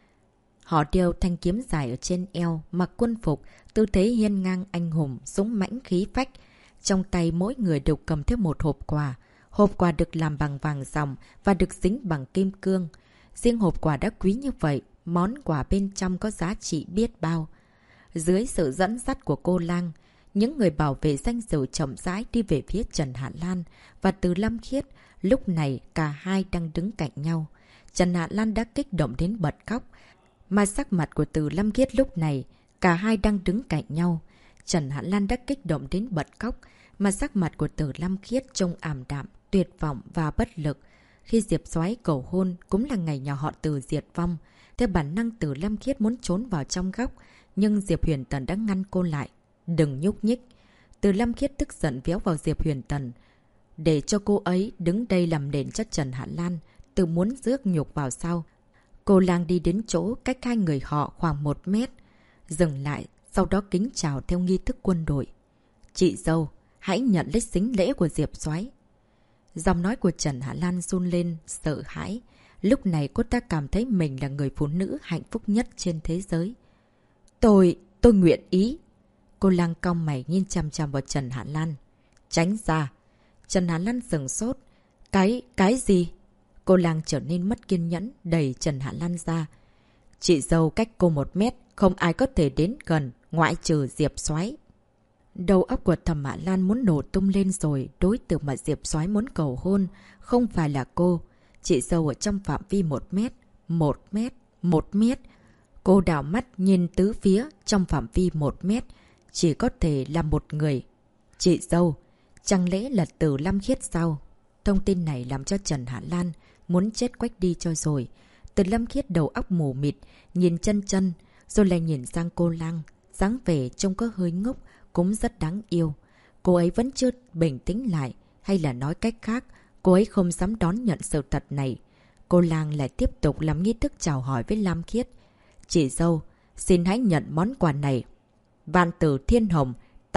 Họ đeo thanh kiếm dài ở trên eo, mặc quân phục, tư thế hiên ngang anh hùng, dũng mãnh khí phách. Trong tay mỗi người đều cầm theo một hộp quà. Hộp quà được làm bằng vàng ròng và được dính bằng kim cương. Riêng hộp quà đã quý như vậy, món quà bên trong có giá trị biết bao. Dưới sự dẫn dắt của cô Lang, những người bảo vệ danh dự chậm rãi đi về phía Trần Hạ Lan và Từ Lam Khiết. Lúc này cả hai đang đứng cạnh nhau. Trần Hạ Lan đã kích động đến bật khóc. Mà sắc mặt của Từ Lam Khiết lúc này, cả hai đang đứng cạnh nhau. Trần Hạ Lan đã kích động đến bật khóc, mà sắc mặt của Từ Lam Khiết trông ảm đạm, tuyệt vọng và bất lực. Khi Diệp Soái cầu hôn cũng là ngày nhà họ Từ diệt vong. Theo bản năng Từ Lam Khiết muốn trốn vào trong góc, nhưng Diệp Huyền Tần đã ngăn cô lại. Đừng nhúc nhích. Từ Lam Khiết tức giận véo vào Diệp Huyền Tần. Để cho cô ấy đứng đây làm nền cho Trần Hạ Lan, tự muốn rước nhục vào sau. Cô Lang đi đến chỗ cách hai người họ khoảng 1 mét. Dừng lại, sau đó kính chào theo nghi thức quân đội. Chị dâu, hãy nhận lấy sính lễ của Diệp Soái. Giọng nói của Trần Hạ Lan run lên, sợ hãi. Lúc này cô ta cảm thấy mình là người phụ nữ hạnh phúc nhất trên thế giới. Tôi nguyện ý. Cô Lang cong mày nhìn chằm chằm vào Trần Hạ Lan. Tránh ra. Trần Hạ Lan sửng sốt. Cái gì? Cô Lang trở nên mất kiên nhẫn, đẩy Trần Hạ Lan ra. Chị dâu cách cô 1 mét, không ai có thể đến gần, ngoại trừ Diệp Soái. Đầu óc của Thẩm Hạ Lan muốn nổ tung lên rồi, đối tượng mà Diệp Soái muốn cầu hôn, không phải là cô. Chị dâu ở trong phạm vi 1 mét, 1 mét, 1 mét. Cô đảo mắt nhìn tứ phía, trong phạm vi 1 mét, chỉ có thể là một người. Chị dâu, chẳng lẽ là Từ Lam Khiết sao? Thông tin này làm cho Trần Hạ Lan muốn chết quách đi cho rồi. Từ Lam Khiết đầu óc mù mịt, nhìn chân chân, rồi lại nhìn sang cô Lang. Dáng vẻ trông có hơi ngốc, cũng rất đáng yêu. Cô ấy vẫn chưa bình tĩnh lại, hay là nói cách khác, cô ấy không dám đón nhận sự thật này. Cô Lang lại tiếp tục làm nghi thức chào hỏi với Lam Khiết. Chị dâu, xin hãy nhận món quà này. Vạn tử thiên hồng,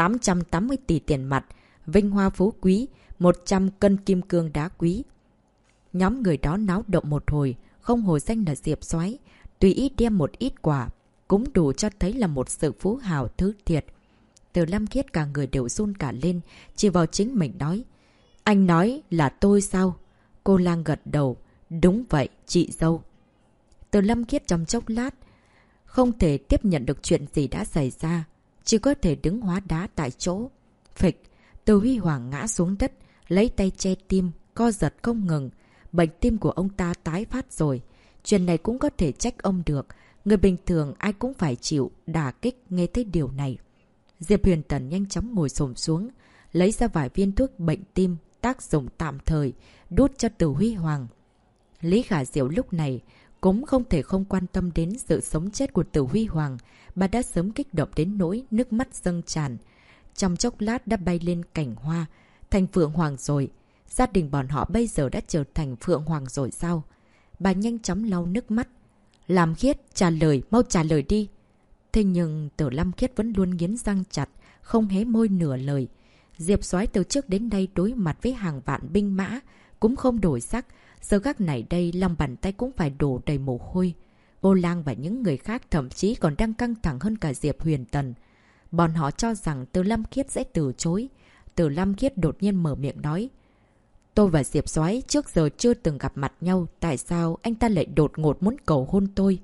880 tỷ tiền mặt, vinh hoa phú quý, 100 cân kim cương đá quý. Nhóm người đó náo động một hồi, không hổ danh là Diệp Soái, tùy ý đem một ít quà, cũng đủ cho thấy là một sự phú hào thứ thiệt. Từ Lam Khiết cả người đều run cả lên, chỉ vào chính mình nói. Anh nói là tôi sao? Cô Lang gật đầu. Đúng vậy, chị dâu. Từ Lam Khiết trong chốc lát, không thể tiếp nhận được chuyện gì đã xảy ra, chỉ có thể đứng hóa đá tại chỗ. Phịch, Từ Huy Hoàng ngã xuống đất, lấy tay che tim, co giật không ngừng. Bệnh tim của ông ta tái phát rồi. Chuyện này cũng có thể trách ông được. Người bình thường ai cũng phải chịu đả kích nghe thấy điều này. Diệp Huyền Tần nhanh chóng ngồi xổm xuống, lấy ra vài viên thuốc bệnh tim, tác dụng tạm thời, đút cho Từ Huy Hoàng. Lý Khả Diệu lúc này cũng không thể không quan tâm đến sự sống chết của Từ Huy Hoàng. Bà đã sớm kích động đến nỗi nước mắt dâng tràn. Trong chốc lát đã bay lên cành hoa, thành Phượng Hoàng rồi. Gia đình bọn họ bây giờ đã trở thành Phượng Hoàng rồi sao? Bà nhanh chóng lau nước mắt. Lam Khiết, trả lời, mau trả lời đi. Thế nhưng Từ Lam Khiết vẫn luôn nghiến răng chặt, không hé môi nửa lời. Diệp Soái từ trước đến đây đối mặt với hàng vạn binh mã, cũng không đổi sắc. Giờ gác này đây, lòng bàn tay cũng phải đổ đầy mồ hôi. Vô Lang và những người khác thậm chí còn đang căng thẳng hơn cả Diệp Huyền Tần. Bọn họ cho rằng Từ Lam Khiết sẽ từ chối. Từ Lam Khiết đột nhiên mở miệng nói. Tôi và Diệp Soái trước giờ chưa từng gặp mặt nhau, tại sao anh ta lại đột ngột muốn cầu hôn tôi?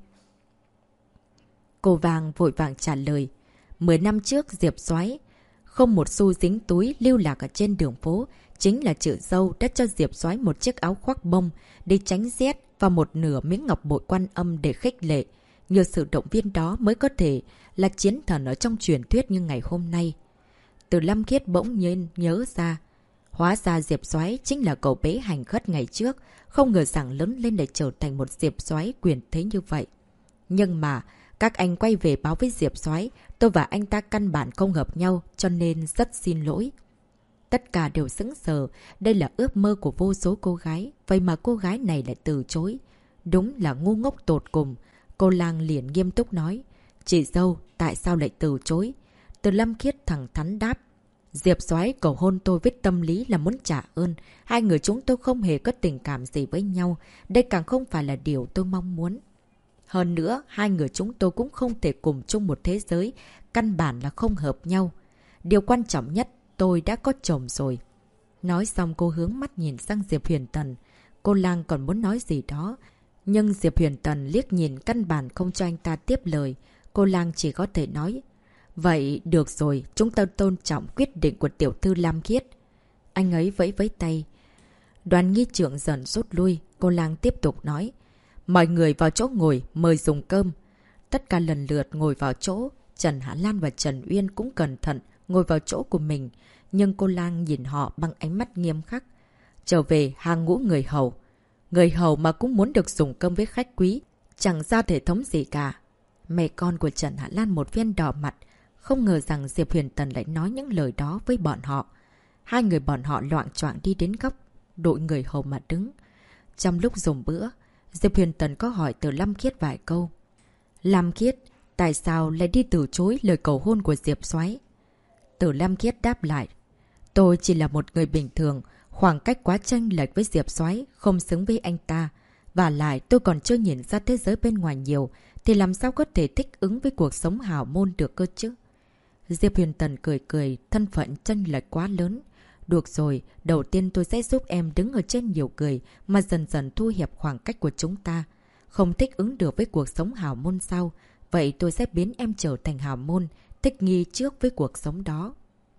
Cô Vàng vội vàng trả lời. 10 năm trước Diệp Soái không một xu dính túi lưu lạc ở trên đường phố, chính là chị dâu đã cho Diệp Soái một chiếc áo khoác bông để tránh rét và một nửa miếng ngọc bội Quan Âm để khích lệ. Nhờ sự động viên đó mới có thể là chiến thần ở trong truyền thuyết như ngày hôm nay. Từ Lam Khiết bỗng nhiên nhớ ra. Hóa ra Diệp Soái chính là cậu bé hành khất ngày trước, không ngờ rằng lớn lên để trở thành một Diệp Soái quyền thế như vậy. Nhưng mà, các anh quay về báo với Diệp Soái, tôi và anh ta căn bản không hợp nhau, cho nên rất xin lỗi. Tất cả đều sững sờ, đây là ước mơ của vô số cô gái, vậy mà cô gái này lại từ chối. Đúng là ngu ngốc tột cùng. Cô Lang liền nghiêm túc nói. Chị dâu, tại sao lại từ chối? Từ Lam Khiết thẳng thắn đáp. Diệp Soái cầu hôn tôi với tâm lý là muốn trả ơn. Hai người chúng tôi không hề có tình cảm gì với nhau. Đây càng không phải là điều tôi mong muốn. Hơn nữa, hai người chúng tôi cũng không thể cùng chung một thế giới. Căn bản là không hợp nhau. Điều quan trọng nhất, tôi đã có chồng rồi. Nói xong cô hướng mắt nhìn sang Diệp Huyền Tần. Cô Lang còn muốn nói gì đó. Nhưng Diệp Huyền Tần liếc nhìn căn bản không cho anh ta tiếp lời. Cô Lang chỉ có thể nói. Vậy được rồi, chúng ta tôn trọng quyết định của tiểu thư Lam Khiết. Anh ấy vẫy tay. Đoàn nghi trưởng dần rút lui. Cô Lang tiếp tục nói. Mọi người vào chỗ ngồi, mời dùng cơm. Tất cả lần lượt ngồi vào chỗ. Trần Hạ Lan và Trần Uyên cũng cẩn thận ngồi vào chỗ của mình. Nhưng cô Lang nhìn họ bằng ánh mắt nghiêm khắc. Trở về hàng ngũ người hầu. Người hầu mà cũng muốn được dùng cơm với khách quý. Chẳng ra thể thống gì cả. Mẹ con của Trần Hạ Lan một viên đỏ mặt. Không ngờ rằng Diệp Huyền Tần lại nói những lời đó với bọn họ. Hai người bọn họ loạng choạng đi đến góc đội người hầu mà đứng. Trong lúc dùng bữa, Diệp Huyền Tần có hỏi từ Lam Khiết vài câu. Lam Khiết, tại sao lại đi từ chối lời cầu hôn của Diệp Soái? Từ Lam Khiết đáp lại. Tôi chỉ là một người bình thường, khoảng cách quá chênh lệch với Diệp Soái, không xứng với anh ta. Và lại tôi còn chưa nhìn ra thế giới bên ngoài nhiều, thì làm sao có thể thích ứng với cuộc sống hào môn được cơ chứ? Diệp Huyền Tần cười cười, thân phận chênh lệch quá lớn. Được rồi, đầu tiên tôi sẽ giúp em đứng ở trên nhiều người mà dần dần thu hẹp khoảng cách của chúng ta. Không thích ứng được với cuộc sống hào môn sao? Vậy tôi sẽ biến em trở thành hào môn, thích nghi trước với cuộc sống đó.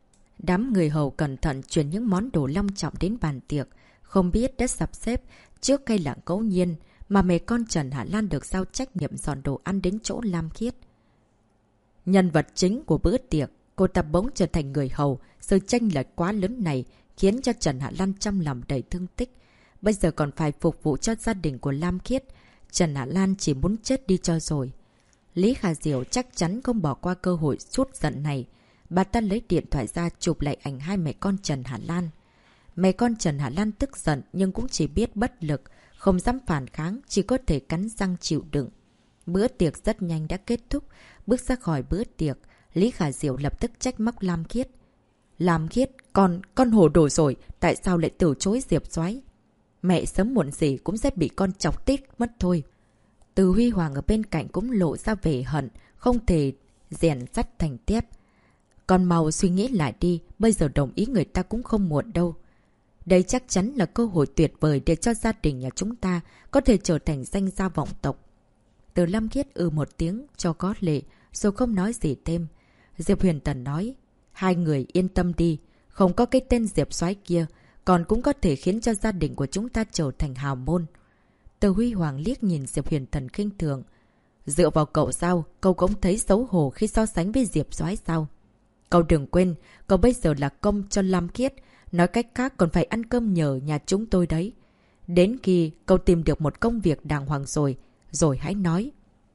Đám người hầu cẩn thận chuyển những món đồ long trọng đến bàn tiệc. Không biết đã sắp xếp trước hay là ngẫu nhiên. mà mẹ con Trần Hạ Lan được giao trách nhiệm dọn đồ ăn đến chỗ Lam Khiết. Nhân vật chính của bữa tiệc, cô ta bỗng trở thành người hầu, sự chênh lệch quá lớn này khiến cho Trần Hạ Lan trong lòng đầy thương tích. Bây giờ còn phải phục vụ cho gia đình của Lam Khiết, Trần Hạ Lan chỉ muốn chết đi cho rồi. Lý Khả Diệu chắc chắn không bỏ qua cơ hội trút giận này. Bà ta lấy điện thoại ra chụp lại ảnh hai mẹ con Trần Hạ Lan. Mẹ con Trần Hạ Lan tức giận nhưng cũng chỉ biết bất lực, không dám phản kháng, chỉ có thể cắn răng chịu đựng. Bữa tiệc rất nhanh đã kết thúc. Bước ra khỏi bữa tiệc, Lý Khả Diệu lập tức trách móc Lam Khiết. Lam Khiết, con hồ đồ rồi, tại sao lại từ chối Diệp Soái? Mẹ sớm muộn gì cũng sẽ bị con chọc tít mất thôi. Từ Huy Hoàng ở bên cạnh cũng lộ ra vẻ hận, không thể rèn sắt thành thép. Con mau suy nghĩ lại đi, bây giờ đồng ý người ta cũng không muộn đâu. Đây chắc chắn là cơ hội tuyệt vời để cho gia đình nhà chúng ta có thể trở thành danh gia vọng tộc. Từ Lam Khiết một tiếng cho có lệ, rồi không nói gì thêm. Diệp Huyền Tần nói, hai người yên tâm đi, không có cái tên Diệp Soái kia, còn cũng có thể khiến cho gia đình của chúng ta trở thành hào môn. Từ Huy Hoàng liếc nhìn Diệp Huyền Tần khinh thường. Dựa vào cậu sao, cậu cũng thấy xấu hổ khi so sánh với Diệp Soái sao? Cậu đừng quên, cậu bây giờ là công cho Lam Khiết, nói cách khác còn phải ăn cơm nhờ nhà chúng tôi đấy. Đến khi cậu tìm được một công việc đàng hoàng rồi hãy nói.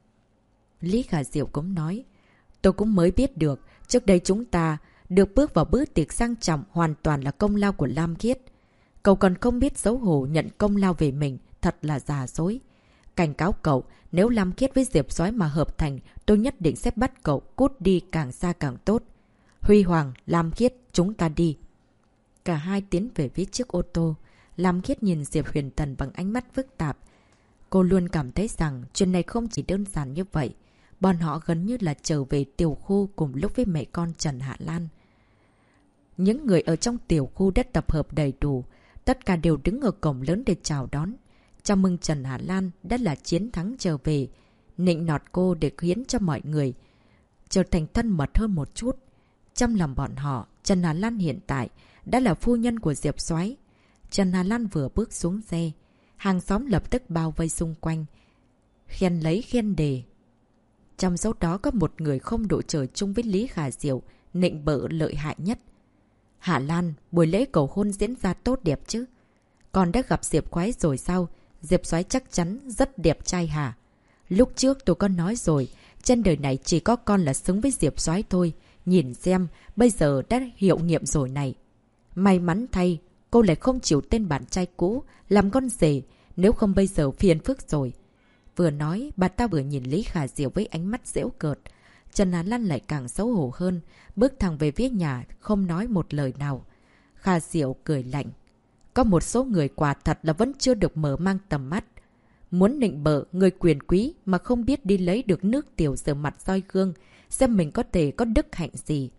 Lý Khả Diệu cũng nói, tôi cũng mới biết được, trước đây chúng ta được bước vào bữa tiệc sang trọng hoàn toàn là công lao của Lam Khiết. Cậu còn không biết xấu hổ nhận công lao về mình, thật là già dối. Cảnh cáo cậu, nếu Lam Khiết với Diệp Soái mà hợp thành, tôi nhất định sẽ bắt cậu cút đi càng xa càng tốt. Huy Hoàng, Lam Khiết, chúng ta đi. Cả hai tiến về phía chiếc ô tô. Lam Khiết nhìn Diệp Huyền Tần bằng ánh mắt phức tạp. Cô luôn cảm thấy rằng chuyện này không chỉ đơn giản như vậy. Bọn họ gần như là trở về tiểu khu cùng lúc với mẹ con Trần Hạ Lan. Những người ở trong tiểu khu đã tập hợp đầy đủ. Tất cả đều đứng ở cổng lớn để chào đón. Chào mừng Trần Hạ Lan đã là chiến thắng trở về. Nịnh nọt cô để khiến cho mọi người trở thành thân mật hơn một chút. Trong lòng bọn họ, Trần Hạ Lan hiện tại đã là phu nhân của Diệp Soái. Trần Hạ Lan vừa bước xuống xe, hàng xóm lập tức bao vây xung quanh, khen lấy khen đề. Trong số đó có một người không độ trời chung với Lý Khả Diệu, nịnh bợ lợi hại nhất. Hạ Lan, buổi lễ cầu hôn diễn ra tốt đẹp chứ? Con đã gặp Diệp Soái rồi sao? Diệp Soái chắc chắn rất đẹp trai hả? Lúc trước tôi có nói rồi, trên đời này chỉ có con là xứng với Diệp Soái thôi. Nhìn xem, bây giờ đã hiệu nghiệm rồi này. May mắn thay, cô lại không chịu tên bạn trai cũ, làm con rể, nếu không bây giờ phiền phức rồi. Vừa nói, bà ta vừa nhìn Lý Khả Diệu với ánh mắt giễu cợt. Trần Hạ Lan lại càng xấu hổ hơn, bước thẳng về phía nhà, không nói một lời nào. Khả Diệu cười lạnh. Có một số người quả thật là vẫn chưa được mở mang tầm mắt. Muốn nịnh bợ người quyền quý mà không biết đi lấy được nước tiểu rửa mặt soi gương, xem mình có thể có đức hạnh gì.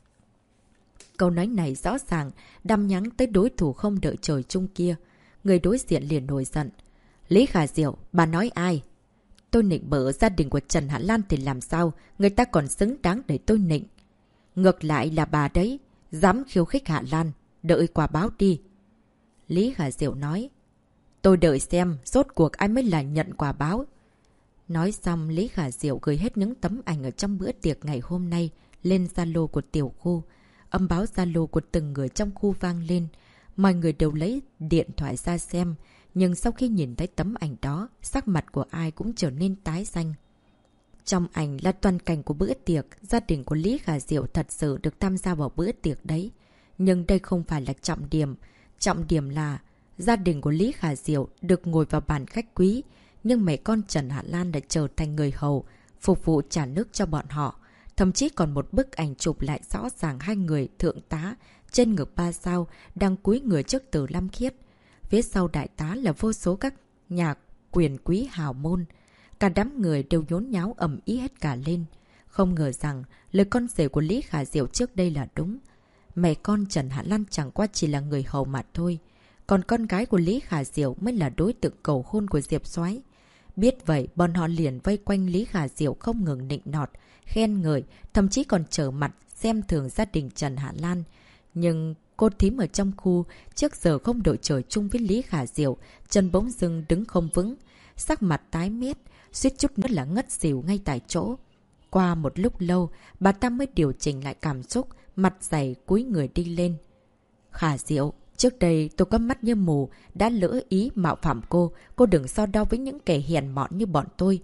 Câu nói này rõ ràng đâm nhắm tới đối thủ không đợi trời chung kia. Người đối diện liền nổi giận. Lý Khả Diệu, bà nói ai? Tôi nịnh bợ gia đình của Trần Hạ Lan thì làm sao? Người ta còn xứng đáng để tôi nịnh. Ngược lại là bà đấy, dám khiêu khích Hạ Lan, đợi quả báo đi. Lý Khả Diệu nói. Tôi đợi xem, rốt cuộc ai mới là nhận quả báo. Nói xong, Lý Khả Diệu gửi hết những tấm ảnh ở trong bữa tiệc ngày hôm nay lên Zalo của tiểu khu. Âm báo Zalo của từng người trong khu vang lên. Mọi người đều lấy điện thoại ra xem. Nhưng sau khi nhìn thấy tấm ảnh đó, sắc mặt của ai cũng trở nên tái xanh. Trong ảnh là toàn cảnh của bữa tiệc. Gia đình của Lý Khả Diệu thật sự được tham gia vào bữa tiệc đấy. Nhưng đây không phải là trọng điểm. Trọng điểm là gia đình của Lý Khả Diệu được ngồi vào bàn khách quý. Nhưng mẹ con Trần Hạ Lan đã trở thành người hầu, phục vụ trả nước cho bọn họ. Thậm chí còn một bức ảnh chụp lại rõ ràng hai người thượng tá trên ngực 3 sao đang cúi người trước Từ Lam Khiết. Phía sau đại tá là vô số các nhà quyền quý hào môn. Cả đám người đều nhốn nháo ầm ĩ hết cả lên. Không ngờ rằng lời con rể của Lý Khả Diệu trước đây là đúng. Mẹ con Trần Hạ Lan chẳng qua chỉ là người hầu mà thôi. Còn con gái của Lý Khả Diệu mới là đối tượng cầu hôn của Diệp Soái. Biết vậy, bọn họ liền vây quanh Lý Khả Diệu không ngừng nịnh nọt, khen ngợi, thậm chí còn trở mặt xem thường gia đình Trần Hạ Lan. Nhưng cô thím ở trong khu trước giờ không đội trời chung với Lý Khả Diệu, chân bỗng dưng đứng không vững. sắc mặt tái mét, suýt chút nữa là ngất xỉu ngay tại chỗ. Qua một lúc lâu, bà ta mới điều chỉnh lại cảm xúc, mặt dày cúi người đi lên. Khả Diệu, trước đây tôi có mắt như mù, đã lỡ ý mạo phạm cô đừng so đo với những kẻ hèn mọn như bọn tôi.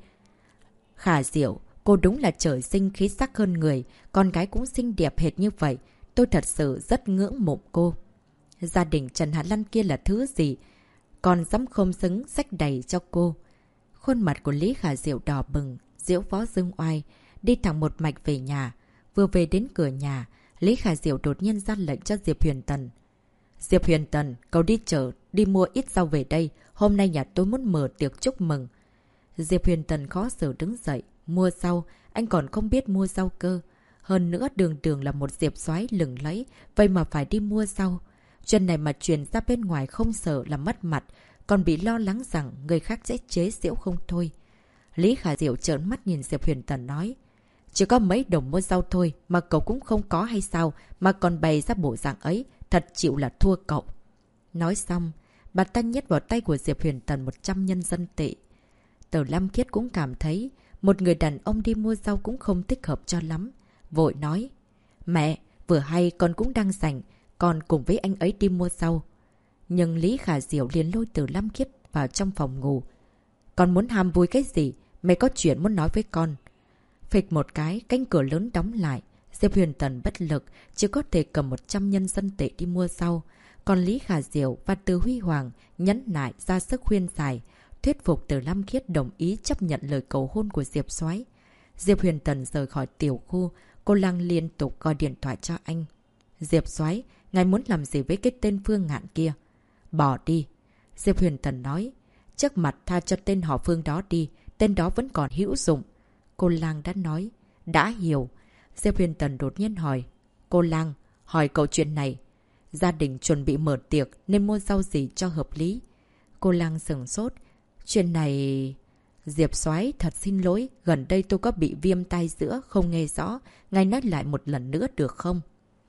Khả Diệu, cô đúng là trời sinh khí sắc hơn người, con gái cũng xinh đẹp hệt như vậy, tôi thật sự rất ngưỡng mộ cô. Gia đình Trần Hạ Lăng kia là thứ gì? Còn dám không xứng xách đầy cho cô. Khuôn mặt của Lý Khả Diệu đỏ bừng, diễu võ dương oai, đi thẳng một mạch về nhà. Vừa về đến cửa nhà, Lý Khả Diệu đột nhiên ra lệnh cho Diệp Huyền Tần. Diệp Huyền Tần, cậu đi chợ, đi mua ít rau về đây. Hôm nay nhà tôi muốn mở tiệc chúc mừng. Diệp Huyền Tần khó xử đứng dậy. Mua rau, anh còn không biết mua rau cơ. Hơn nữa đường đường là một diệp soái lừng lẫy, vậy mà phải đi mua rau. Chuyện này mà truyền ra bên ngoài không sợ là mất mặt, còn bị lo lắng rằng người khác sẽ chế giễu không thôi. Lý Khả Diệu trợn mắt nhìn Diệp Huyền Tần nói. Chỉ có mấy đồng mua rau thôi mà cậu cũng không có hay sao mà còn bày ra bộ dạng ấy, thật chịu là thua cậu. Nói xong, bà ta nhét vào tay của Diệp Huyền Tần 100 nhân dân tệ. Từ Lam Khiết cũng cảm thấy một người đàn ông đi mua rau cũng không thích hợp cho lắm. Vội nói, mẹ, vừa hay con cũng đang rảnh, con cùng với anh ấy đi mua rau. Nhưng Lý Khả Diệu liền lôi Từ Lam Khiết vào trong phòng ngủ. Con muốn ham vui cái gì? Mẹ có chuyện muốn nói với con. Phịch một cái, cánh cửa lớn đóng lại. Diệp Huyền Tần bất lực, chỉ có thể cầm 100 nhân dân tệ đi mua rau. Còn Lý Khả Diệu và Từ Huy Hoàng nhẫn nại ra sức khuyên giải, thuyết phục Từ Lam Khiết đồng ý chấp nhận lời cầu hôn của Diệp soái. Diệp Huyền Tần rời khỏi tiểu khu, cô Lăng liên tục gọi điện thoại cho anh. Diệp soái, ngài muốn làm gì với cái tên Phương Ngạn kia? Bỏ đi. Diệp Huyền Tần nói, trước mặt tha cho tên họ Phương đó đi, tên đó vẫn còn hữu dụng. Cô Lang đã nói, đã hiểu. Diệp Huyền Tần đột nhiên hỏi, cô Lang, hỏi cậu chuyện này. Gia đình chuẩn bị mở tiệc nên mua rau gì cho hợp lý? Cô Lang sửng sốt. Chuyện này... Diệp soái thật xin lỗi, gần đây tôi có bị viêm tai giữa, không nghe rõ. Ngài nói lại một lần nữa được không?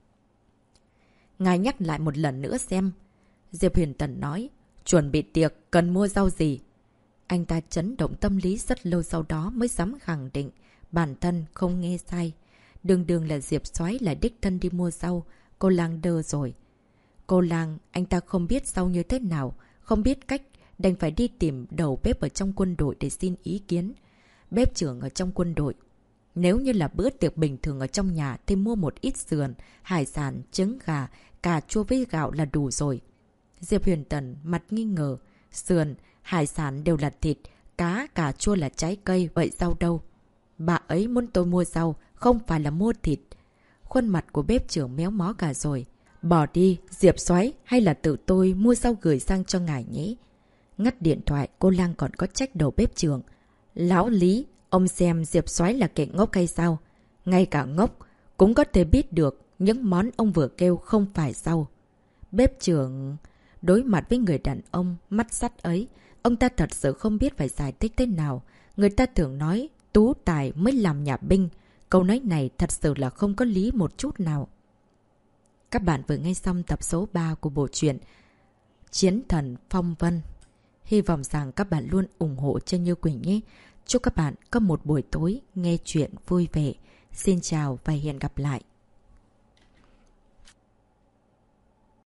Ngài nhắc lại một lần nữa xem. Diệp Huyền Tần nói, chuẩn bị tiệc, cần mua rau gì? Anh ta chấn động tâm lý rất lâu sau đó mới dám khẳng định bản thân không nghe sai. Đường đường là Diệp soái lại đích thân đi mua rau. Cô Lang đơ rồi. Cô Lang, anh ta không biết rau như thế nào, không biết cách, đành phải đi tìm đầu bếp ở trong quân đội để xin ý kiến. Bếp trưởng ở trong quân đội. Nếu như là bữa tiệc bình thường ở trong nhà thì mua một ít sườn, hải sản, trứng gà, cà chua với gạo là đủ rồi. Diệp Huyền Tần mặt nghi ngờ. Sườn, hải sản đều là thịt, cá, cà chua là trái cây, vậy rau đâu? Bà ấy muốn tôi mua rau, không phải là mua thịt. Khuôn mặt của bếp trưởng méo mó cả rồi. Bỏ đi, Diệp soái, hay là tự tôi mua rau gửi sang cho ngài nhé? Ngắt điện thoại, cô Lang còn có trách đầu bếp trưởng. Lão Lý, ông xem Diệp soái là kẻ ngốc hay sao? Ngay cả ngốc cũng có thể biết được những món ông vừa kêu không phải rau. Bếp trưởng đối mặt với người đàn ông mắt sắt ấy, ông ta thật sự không biết phải giải thích thế nào. Người ta thường nói tú tài mới làm nhà binh. Câu nói này thật sự là không có lý một chút nào. Các bạn vừa nghe xong tập số 3 của bộ truyện Chiến Thần Phong Vân. Hy vọng rằng các bạn luôn ủng hộ cho Như Quỳnh nhé. Chúc các bạn có một buổi tối nghe chuyện vui vẻ. Xin chào và hẹn gặp lại.